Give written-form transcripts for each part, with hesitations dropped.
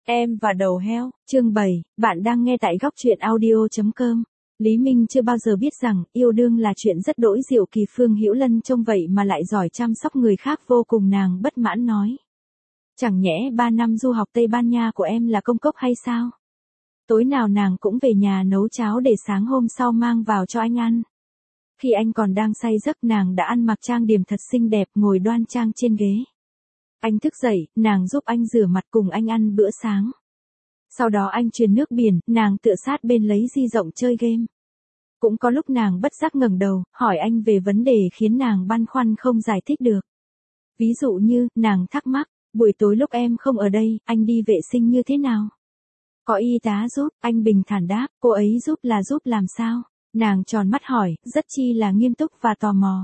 Em và đầu heo, chương 7, bạn đang nghe tại góc truyện audio.com. Lý Minh chưa bao giờ biết rằng, yêu đương là chuyện rất đỗi diệu kỳ. Phương Hữu Lân trông vậy mà lại giỏi chăm sóc người khác vô cùng. Nàng bất mãn nói. Chẳng nhẽ 3 năm du học Tây Ban Nha của em là công cốc hay sao? Tối nào nàng cũng về nhà nấu cháo để sáng hôm sau mang vào cho anh ăn. Khi anh còn đang say giấc, nàng đã ăn mặc trang điểm thật xinh đẹp, ngồi đoan trang trên ghế. Anh thức dậy, nàng giúp anh rửa mặt cùng anh ăn bữa sáng. Sau đó anh truyền nước biển, nàng tựa sát bên lấy di động chơi game. Cũng có lúc nàng bất giác ngẩng đầu, hỏi anh về vấn đề khiến nàng băn khoăn không giải thích được. Ví dụ như, nàng thắc mắc, buổi tối lúc em không ở đây, anh đi vệ sinh như thế nào? Có y tá giúp, anh bình thản đáp, cô ấy giúp là giúp làm sao? Nàng tròn mắt hỏi, rất chi là nghiêm túc và tò mò.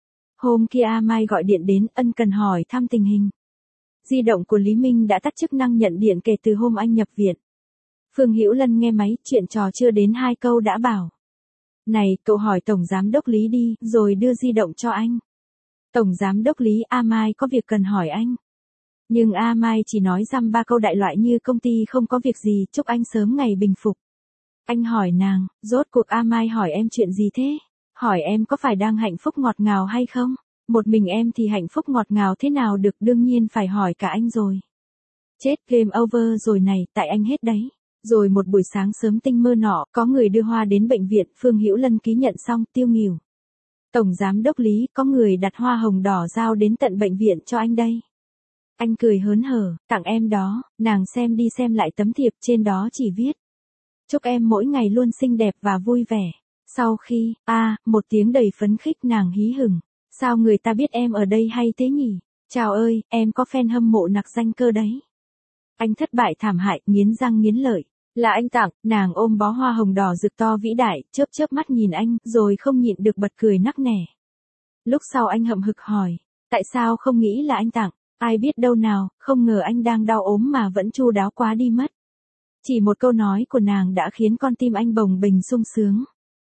Hôm kia Mai gọi điện đến, ân cần hỏi thăm tình hình. Di động của Lý Minh đã tắt chức năng nhận điện kể từ hôm anh nhập viện. Phương Hữu Lân nghe máy, chuyện trò chưa đến 2 câu đã bảo. Này, cậu hỏi Tổng Giám đốc Lý đi, rồi đưa di động cho anh. Tổng Giám đốc Lý, Mai có việc cần hỏi anh. Nhưng Mai chỉ nói dăm 3 câu đại loại như công ty không có việc gì, chúc anh sớm ngày bình phục. Anh hỏi nàng, rốt cuộc Mai hỏi em chuyện gì thế? Hỏi em có phải đang hạnh phúc ngọt ngào hay không? Một mình em thì hạnh phúc ngọt ngào thế nào được, đương nhiên phải hỏi cả anh rồi. Chết, game over rồi này, tại anh hết đấy. Rồi một buổi sáng sớm tinh mơ nọ, có người đưa hoa đến bệnh viện, Phương Hữu Lân ký nhận xong, tiêu nghỉu. Tổng Giám đốc Lý, có người đặt hoa hồng đỏ giao đến tận bệnh viện cho anh đây. Anh cười hớn hở, tặng em đó, nàng xem đi xem lại tấm thiệp, trên đó chỉ viết. Chúc em mỗi ngày luôn xinh đẹp và vui vẻ. Sau khi, một tiếng đầy phấn khích, nàng hí hửng. Sao người ta biết em ở đây hay thế nhỉ? Chào ơi, em có fan hâm mộ nặc danh cơ đấy. Anh thất bại thảm hại, nghiến răng nghiến lợi. Là anh tặng, nàng ôm bó hoa hồng đỏ rực to vĩ đại, chớp chớp mắt nhìn anh, rồi không nhịn được bật cười nắc nẻ. Lúc sau anh hậm hực hỏi, tại sao không nghĩ là anh tặng? Ai biết đâu nào, không ngờ anh đang đau ốm mà vẫn chu đáo quá đi mất. Chỉ một câu nói của nàng đã khiến con tim anh bồng bềnh sung sướng.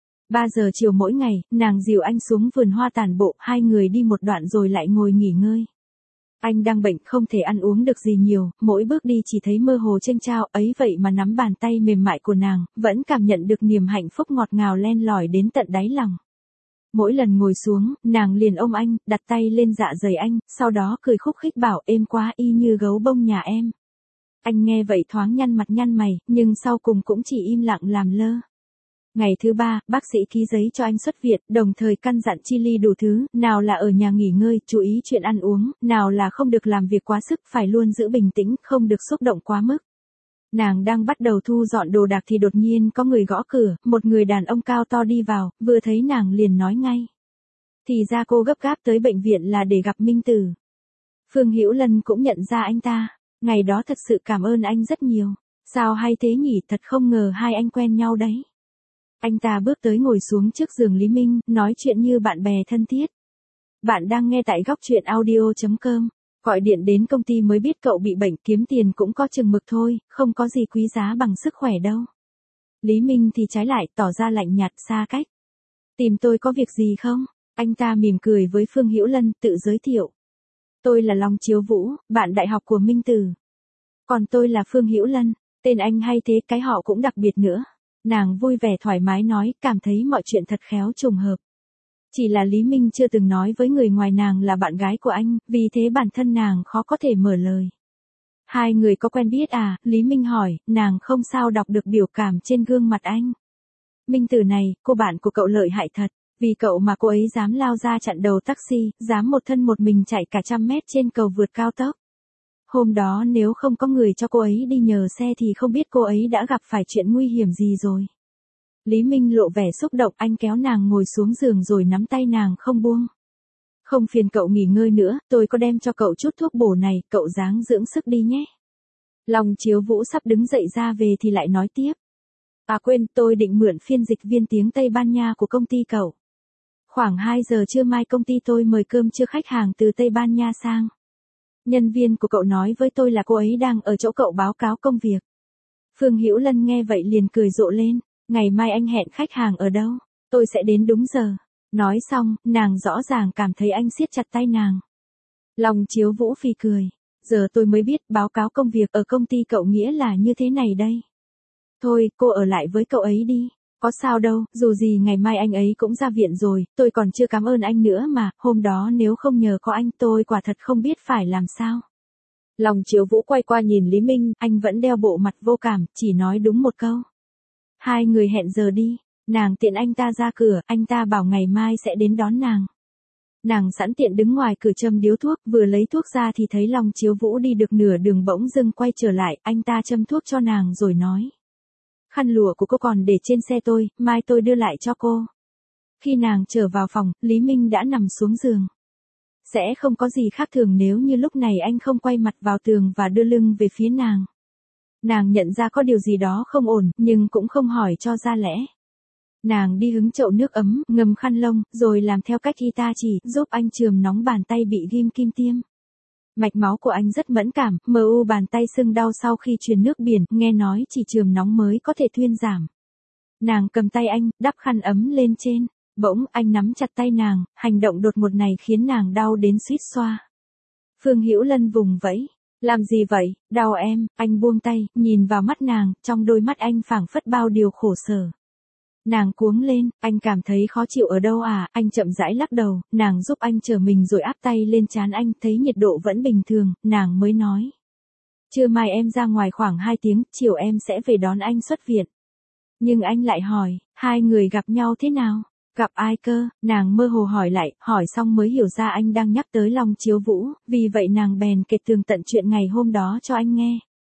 3 giờ chiều mỗi ngày, nàng dìu anh xuống vườn hoa tản bộ, hai người đi một đoạn rồi lại ngồi nghỉ ngơi. Anh đang bệnh không thể ăn uống được gì nhiều, mỗi bước đi chỉ thấy mơ hồ chênh chao, ấy vậy mà nắm bàn tay mềm mại của nàng, vẫn cảm nhận được niềm hạnh phúc ngọt ngào len lỏi đến tận đáy lòng. Mỗi lần ngồi xuống, nàng liền ôm anh, đặt tay lên dạ dày anh, sau đó cười khúc khích bảo êm quá, y như gấu bông nhà em. Anh nghe vậy thoáng nhăn mặt nhăn mày, nhưng sau cùng cũng chỉ im lặng làm lơ. Ngày thứ 3, bác sĩ ký giấy cho anh xuất viện, đồng thời căn dặn chi ly đủ thứ, nào là ở nhà nghỉ ngơi, chú ý chuyện ăn uống, nào là không được làm việc quá sức, phải luôn giữ bình tĩnh, không được xúc động quá mức. Nàng đang bắt đầu thu dọn đồ đạc thì đột nhiên có người gõ cửa, một người đàn ông cao to đi vào, vừa thấy nàng liền nói ngay. Thì ra cô gấp gáp tới bệnh viện là để gặp Minh Tử. Phương Hữu Lân cũng nhận ra anh ta, ngày đó thật sự cảm ơn anh rất nhiều. Sao hay thế nhỉ, thật không ngờ hai anh quen nhau đấy. Anh ta bước tới ngồi xuống trước giường Lý Minh, nói chuyện như bạn bè thân thiết. Bạn đang nghe tại góc truyện audio.com. Gọi điện đến công ty mới biết cậu bị bệnh, kiếm tiền cũng có chừng mực thôi, không có gì quý giá bằng sức khỏe đâu. Lý Minh thì trái lại, tỏ ra lạnh nhạt xa cách. Tìm tôi có việc gì không? Anh ta mỉm cười với Phương Hữu Lân, tự giới thiệu. Tôi là Long Chiếu Vũ, bạn đại học của Minh Tử. Còn tôi là Phương Hữu Lân, tên anh hay thế, cái họ cũng đặc biệt nữa. Nàng vui vẻ thoải mái nói, cảm thấy mọi chuyện thật khéo trùng hợp. Chỉ là Lý Minh chưa từng nói với người ngoài nàng là bạn gái của anh, vì thế bản thân nàng khó có thể mở lời. Hai người có quen biết à? Lý Minh hỏi, nàng không sao đọc được biểu cảm trên gương mặt anh. Minh Tử này, cô bạn của cậu lợi hại thật, vì cậu mà cô ấy dám lao ra chặn đầu taxi, dám một thân một mình chạy cả 100 mét trên cầu vượt cao tốc. Hôm đó nếu không có người cho cô ấy đi nhờ xe thì không biết cô ấy đã gặp phải chuyện nguy hiểm gì rồi. Lý Minh lộ vẻ xúc động, anh kéo nàng ngồi xuống giường rồi nắm tay nàng không buông. Không phiền cậu nghỉ ngơi nữa, tôi có đem cho cậu chút thuốc bổ này, cậu ráng dưỡng sức đi nhé. Long Chiếu Vũ sắp đứng dậy ra về thì lại nói tiếp. Quên, tôi định mượn phiên dịch viên tiếng Tây Ban Nha của công ty cậu. Khoảng 2 giờ trưa mai công ty tôi mời cơm trưa khách hàng từ Tây Ban Nha sang. Nhân viên của cậu nói với tôi là cô ấy đang ở chỗ cậu báo cáo công việc. Phương Hữu Lân nghe vậy liền cười rộ lên, ngày mai anh hẹn khách hàng ở đâu? Tôi sẽ đến đúng giờ. Nói xong, nàng rõ ràng cảm thấy anh siết chặt tay nàng. Long Chiếu Vũ phì cười. giờ tôi mới biết báo cáo công việc ở công ty cậu nghĩa là như thế này đây. Thôi, cô ở lại với cậu ấy đi. Có sao đâu, dù gì ngày mai anh ấy cũng ra viện rồi, tôi còn chưa cảm ơn anh nữa mà, hôm đó nếu không nhờ có anh tôi quả thật không biết phải làm sao. Lòng Chiếu Vũ quay qua nhìn Lý Minh, anh vẫn đeo bộ mặt vô cảm, chỉ nói đúng một câu. Hai người hẹn giờ đi, nàng tiện anh ta ra cửa, anh ta bảo ngày mai sẽ đến đón nàng. Nàng sẵn tiện đứng ngoài cửa châm điếu thuốc, vừa lấy thuốc ra thì thấy Long Chiếu Vũ đi được nửa đường bỗng dưng quay trở lại, anh ta châm thuốc cho nàng rồi nói. Khăn lụa của cô còn để trên xe tôi, mai tôi đưa lại cho cô. Khi nàng trở vào phòng, Lý Minh đã nằm xuống giường. Sẽ không có gì khác thường nếu như lúc này anh không quay mặt vào tường và đưa lưng về phía nàng. Nàng nhận ra có điều gì đó không ổn, nhưng cũng không hỏi cho ra lẽ. Nàng đi hứng chậu nước ấm, ngâm khăn lông, rồi làm theo cách y ta chỉ, giúp anh chườm nóng bàn tay bị ghim kim tiêm. Mạch máu của anh rất mẫn cảm, bàn tay sưng đau sau khi truyền nước biển, nghe nói chỉ chườm nóng mới có thể thuyên giảm. Nàng cầm tay anh, đắp khăn ấm lên trên. Bỗng anh nắm chặt tay nàng, hành động đột ngột này khiến nàng đau đến suýt xoa. Phương Hữu Lân vùng vẫy. Làm gì vậy, đau em, anh buông tay, nhìn vào mắt nàng, trong đôi mắt anh phảng phất bao điều khổ sở. Nàng cuống lên, anh cảm thấy khó chịu ở đâu à, anh chậm rãi lắc đầu, nàng giúp anh trở mình rồi áp tay lên trán anh, thấy nhiệt độ vẫn bình thường, nàng mới nói. Trưa mai em ra ngoài khoảng 2 tiếng, chiều em sẽ về đón anh xuất viện. Nhưng anh lại hỏi, hai người gặp nhau thế nào? Gặp ai cơ, nàng mơ hồ hỏi lại, hỏi xong mới hiểu ra anh đang nhắc tới Long Chiếu Vũ, vì vậy nàng bèn kể tường tận chuyện ngày hôm đó cho anh nghe.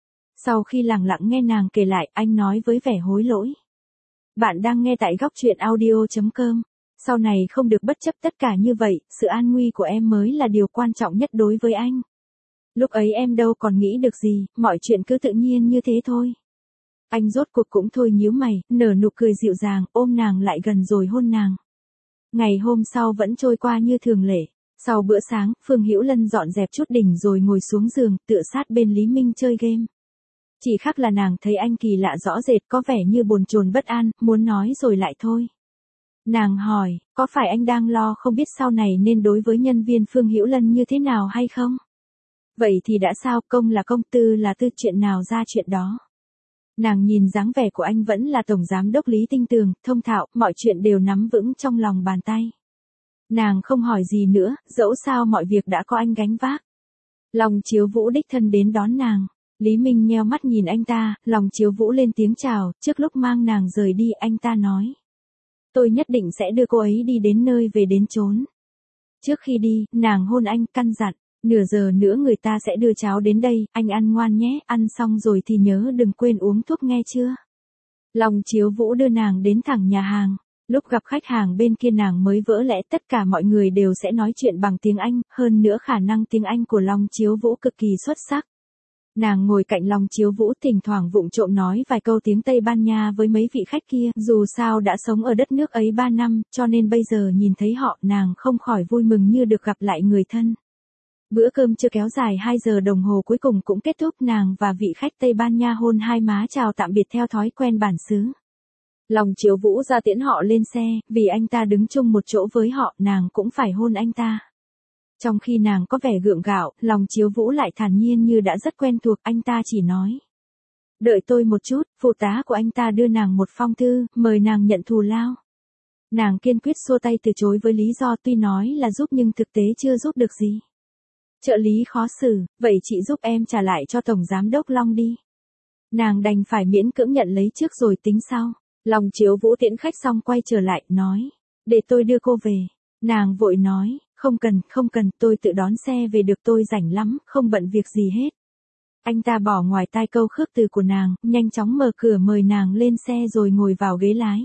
Sau khi lặng lặng nghe nàng kể lại, anh nói với vẻ hối lỗi. Bạn đang nghe tại góc truyện audio.com. Sau này không được bất chấp tất cả như vậy, sự an nguy của em mới là điều quan trọng nhất đối với anh. Lúc ấy em đâu còn nghĩ được gì, mọi chuyện cứ tự nhiên như thế thôi. Anh rốt cuộc cũng thôi nhíu mày, nở nụ cười dịu dàng, ôm nàng lại gần rồi hôn nàng. Ngày hôm sau vẫn trôi qua như thường lệ. Sau bữa sáng, Phương Hữu Lân dọn dẹp chút đỉnh rồi ngồi xuống giường, tựa sát bên Lý Minh chơi game. Chỉ khác là nàng thấy anh kỳ lạ rõ rệt, có vẻ như bồn chồn bất an, muốn nói rồi lại thôi. Nàng hỏi, có phải anh đang lo không biết sau này nên đối với nhân viên Phương Hữu Lân như thế nào hay không? Vậy thì đã sao, công là công, tư là tư, chuyện nào ra chuyện đó. Nàng nhìn dáng vẻ của anh vẫn là tổng giám đốc Lý tinh tường, thông thạo, mọi chuyện đều nắm vững trong lòng bàn tay. Nàng không hỏi gì nữa, dẫu sao mọi việc đã có anh gánh vác. Long Chiếu Vũ đích thân đến đón nàng. Lý Minh nheo mắt nhìn anh ta, Long Chiếu Vũ lên tiếng chào, trước lúc mang nàng rời đi anh ta nói. Tôi nhất định sẽ đưa cô ấy đi đến nơi về đến chốn. Trước khi đi, nàng hôn anh, căn dặn. Nửa giờ nữa người ta sẽ đưa cháo đến đây, anh ăn ngoan nhé, ăn xong rồi thì nhớ đừng quên uống thuốc nghe chưa. Long Chiếu Vũ đưa nàng đến thẳng nhà hàng. Lúc gặp khách hàng bên kia nàng mới vỡ lẽ tất cả mọi người đều sẽ nói chuyện bằng tiếng Anh, hơn nữa khả năng tiếng Anh của Long Chiếu Vũ cực kỳ xuất sắc. Nàng ngồi cạnh Long Chiếu Vũ thỉnh thoảng vụng trộm nói vài câu tiếng Tây Ban Nha với mấy vị khách kia, dù sao đã sống ở đất nước ấy 3 năm, cho nên bây giờ nhìn thấy họ nàng không khỏi vui mừng như được gặp lại người thân. Bữa cơm chưa kéo dài 2 giờ đồng hồ cuối cùng cũng kết thúc, nàng và vị khách Tây Ban Nha hôn hai má chào tạm biệt theo thói quen bản xứ. Long Chiếu Vũ ra tiễn họ lên xe, vì anh ta đứng chung một chỗ với họ, nàng cũng phải hôn anh ta. Trong khi nàng có vẻ gượng gạo, Long Chiếu Vũ lại thản nhiên như đã rất quen thuộc, anh ta chỉ nói. Đợi tôi một chút, phụ tá của anh ta đưa nàng một phong thư, mời nàng nhận thù lao. Nàng kiên quyết xua tay từ chối với lý do tuy nói là giúp nhưng thực tế chưa giúp được gì. Trợ lý khó xử, vậy chị giúp em trả lại cho Tổng Giám đốc Long đi. Nàng đành phải miễn cưỡng nhận lấy trước rồi tính sau. Long Chiếu Vũ tiễn khách xong quay trở lại, nói. Để tôi đưa cô về. Nàng vội nói, không cần, tôi tự đón xe về được, tôi rảnh lắm, không bận việc gì hết. Anh ta bỏ ngoài tai câu khước từ của nàng, nhanh chóng mở cửa mời nàng lên xe rồi ngồi vào ghế lái.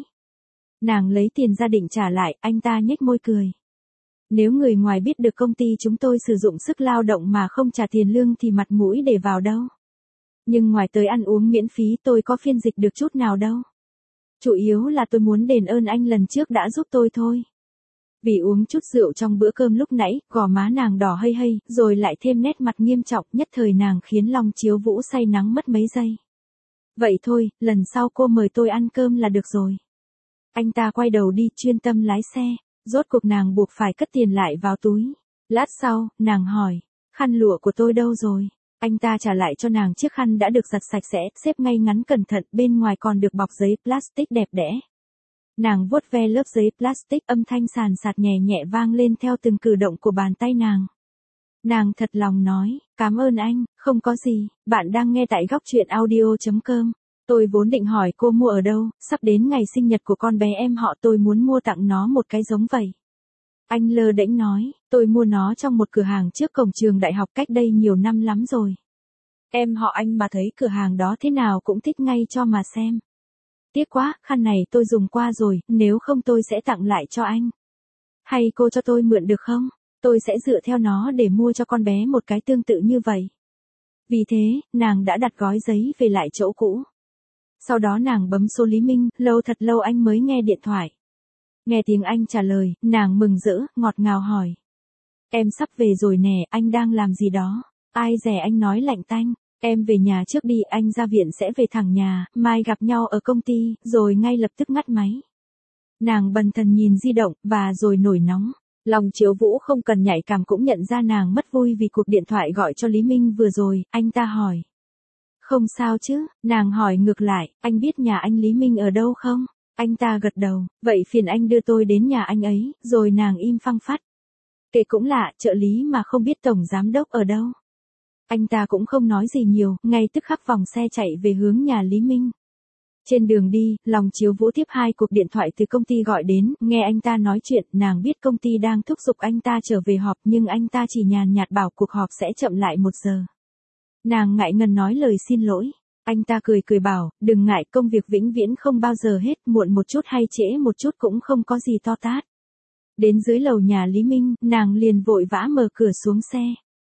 Nàng lấy tiền ra định trả lại, anh ta nhếch môi cười. Nếu người ngoài biết được công ty chúng tôi sử dụng sức lao động mà không trả tiền lương thì mặt mũi để vào đâu. Nhưng ngoài tới ăn uống miễn phí tôi có phiên dịch được chút nào đâu. Chủ yếu là tôi muốn đền ơn anh lần trước đã giúp tôi thôi. Vì uống chút rượu trong bữa cơm lúc nãy, gò má nàng đỏ hây hây, rồi lại thêm nét mặt nghiêm trọng, nhất thời nàng khiến Long Chiếu Vũ say nắng mất mấy giây. Vậy thôi, lần sau cô mời tôi ăn cơm là được rồi. Anh ta quay đầu đi, chuyên tâm lái xe, rốt cuộc nàng buộc phải cất tiền lại vào túi. Lát sau, nàng hỏi, khăn lụa của tôi đâu rồi? Anh ta trả lại cho nàng chiếc khăn đã được giặt sạch sẽ, xếp ngay ngắn cẩn thận, bên ngoài còn được bọc giấy plastic đẹp đẽ. Nàng vuốt ve lớp giấy plastic, âm thanh sàn sạt nhẹ nhẹ vang lên theo từng cử động của bàn tay nàng. Nàng thật lòng nói, cảm ơn anh, không có gì, bạn đang nghe tại góc truyện audio.com. Tôi vốn định hỏi cô mua ở đâu, sắp đến ngày sinh nhật của con bé em họ tôi muốn mua tặng nó một cái giống vậy. Anh lơ đễnh nói, tôi mua nó trong một cửa hàng trước cổng trường đại học cách đây nhiều năm lắm rồi. Em họ anh mà thấy cửa hàng đó thế nào cũng thích ngay cho mà xem. Tiếc quá, khăn này tôi dùng qua rồi, nếu không tôi sẽ tặng lại cho anh. Hay cô cho tôi mượn được không? Tôi sẽ dựa theo nó để mua cho con bé một cái tương tự như vậy. Vì thế, nàng đã đặt gói giấy về lại chỗ cũ. Sau đó nàng bấm số Lý Minh, thật lâu anh mới nghe điện thoại. Nghe tiếng anh trả lời, nàng mừng rỡ, ngọt ngào hỏi. Em sắp về rồi nè, anh đang làm gì đó? Ai dè anh nói lạnh tanh. Em về nhà trước đi, anh ra viện sẽ về thẳng nhà, mai gặp nhau ở công ty, rồi ngay lập tức ngắt máy. Nàng bần thần nhìn di động, và rồi nổi nóng. Lòng Chiếu Vũ không cần nhạy cảm cũng nhận ra nàng mất vui vì cuộc điện thoại gọi cho Lý Minh vừa rồi, anh ta hỏi. Không sao chứ, nàng hỏi ngược lại, anh biết nhà anh Lý Minh ở đâu không? Anh ta gật đầu, vậy phiền anh đưa tôi đến nhà anh ấy, rồi nàng im phăng phắt. Kể cũng lạ, trợ lý mà không biết tổng giám đốc ở đâu. Anh ta cũng không nói gì nhiều, ngay tức khắc vòng xe chạy về hướng nhà Lý Minh. Trên đường đi, lòng Chiếu Vũ tiếp 2 cuộc điện thoại từ công ty gọi đến, nghe anh ta nói chuyện, nàng biết công ty đang thúc giục anh ta trở về họp nhưng anh ta chỉ nhàn nhạt bảo cuộc họp sẽ chậm lại 1 giờ. Nàng ngại ngần nói lời xin lỗi. Anh ta cười cười bảo, đừng ngại, công việc vĩnh viễn không bao giờ hết, muộn một chút hay trễ một chút cũng không có gì to tát. Đến dưới lầu nhà Lý Minh, nàng liền vội vã mở cửa xuống xe.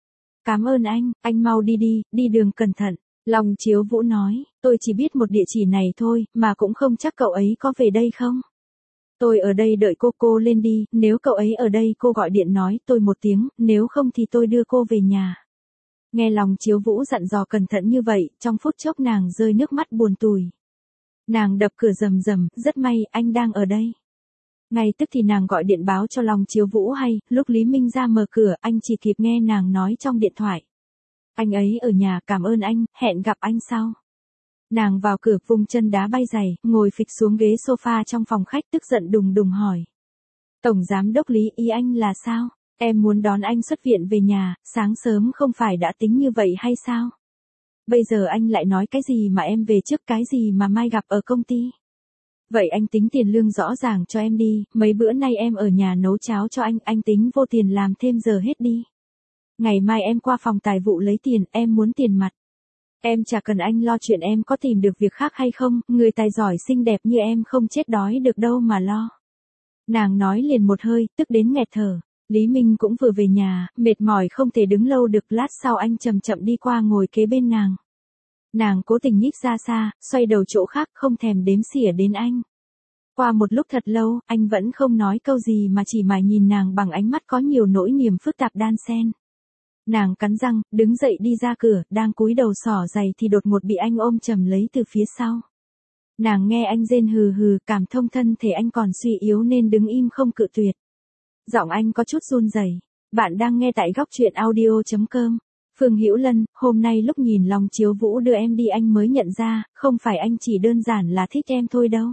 Cảm ơn anh mau đi đi, đi đường cẩn thận. Lòng Chiếu Vũ nói, tôi chỉ biết một địa chỉ này thôi, mà cũng không chắc cậu ấy có về đây không. Tôi ở đây đợi cô lên đi, nếu cậu ấy ở đây cô gọi điện nói tôi một tiếng, nếu không thì tôi đưa cô về nhà. Nghe lòng Chiếu Vũ dặn dò cẩn thận như vậy, trong phút chốc nàng rơi nước mắt buồn tủi. Nàng đập cửa rầm rầm, rất may, anh đang ở đây. Ngay tức thì nàng gọi điện báo cho lòng Chiếu Vũ hay, lúc Lý Minh ra mở cửa, anh chỉ kịp nghe nàng nói trong điện thoại. Anh ấy ở nhà, cảm ơn anh, hẹn gặp anh sau. Nàng vào cửa vung chân đá bay giày, ngồi phịch xuống ghế sofa trong phòng khách tức giận đùng đùng hỏi. Tổng giám đốc Lý, ý anh là sao? Em muốn đón anh xuất viện về nhà, sáng sớm không phải đã tính như vậy hay sao? Bây giờ anh lại nói cái gì mà em về trước, cái gì mà mai gặp ở công ty? Vậy anh tính tiền lương rõ ràng cho em đi, mấy bữa nay em ở nhà nấu cháo cho anh tính vô tiền làm thêm giờ hết đi. Ngày mai em qua phòng tài vụ lấy tiền, em muốn tiền mặt. Em chả cần anh lo chuyện em có tìm được việc khác hay không, người tài giỏi xinh đẹp như em không chết đói được đâu mà lo. Nàng nói liền một hơi, tức đến nghẹt thở. Lý Minh cũng vừa về nhà, mệt mỏi không thể đứng lâu được, lát sau anh chậm chậm đi qua ngồi kế bên nàng. Nàng cố tình nhích ra xa, xoay đầu chỗ khác, không thèm đếm xỉa đến anh. Qua một lúc thật lâu, anh vẫn không nói câu gì mà chỉ mải nhìn nàng bằng ánh mắt có nhiều nỗi niềm phức tạp đan xen. Nàng cắn răng, đứng dậy đi ra cửa, đang cúi đầu xỏ giày thì đột ngột bị anh ôm chầm lấy từ phía sau. Nàng nghe anh rên hừ hừ, cảm thông thân thể anh còn suy yếu nên đứng im không cự tuyệt. Giọng anh có chút run rẩy. Bạn đang nghe tại góc truyện audio.com. Phương Hữu Lân, hôm nay lúc nhìn lòng Chiếu Vũ đưa em đi anh mới nhận ra, không phải anh chỉ đơn giản là thích em thôi đâu.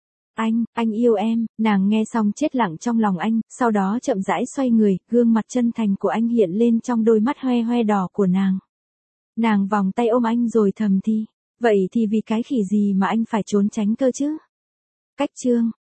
Anh yêu em. Nàng nghe xong chết lặng trong lòng anh, sau đó chậm rãi xoay người, gương mặt chân thành của anh hiện lên trong đôi mắt hoe hoe đỏ của nàng. Nàng vòng tay ôm anh rồi thầm thì, vậy thì vì cái khỉ gì mà anh phải trốn tránh cơ chứ? Cách chương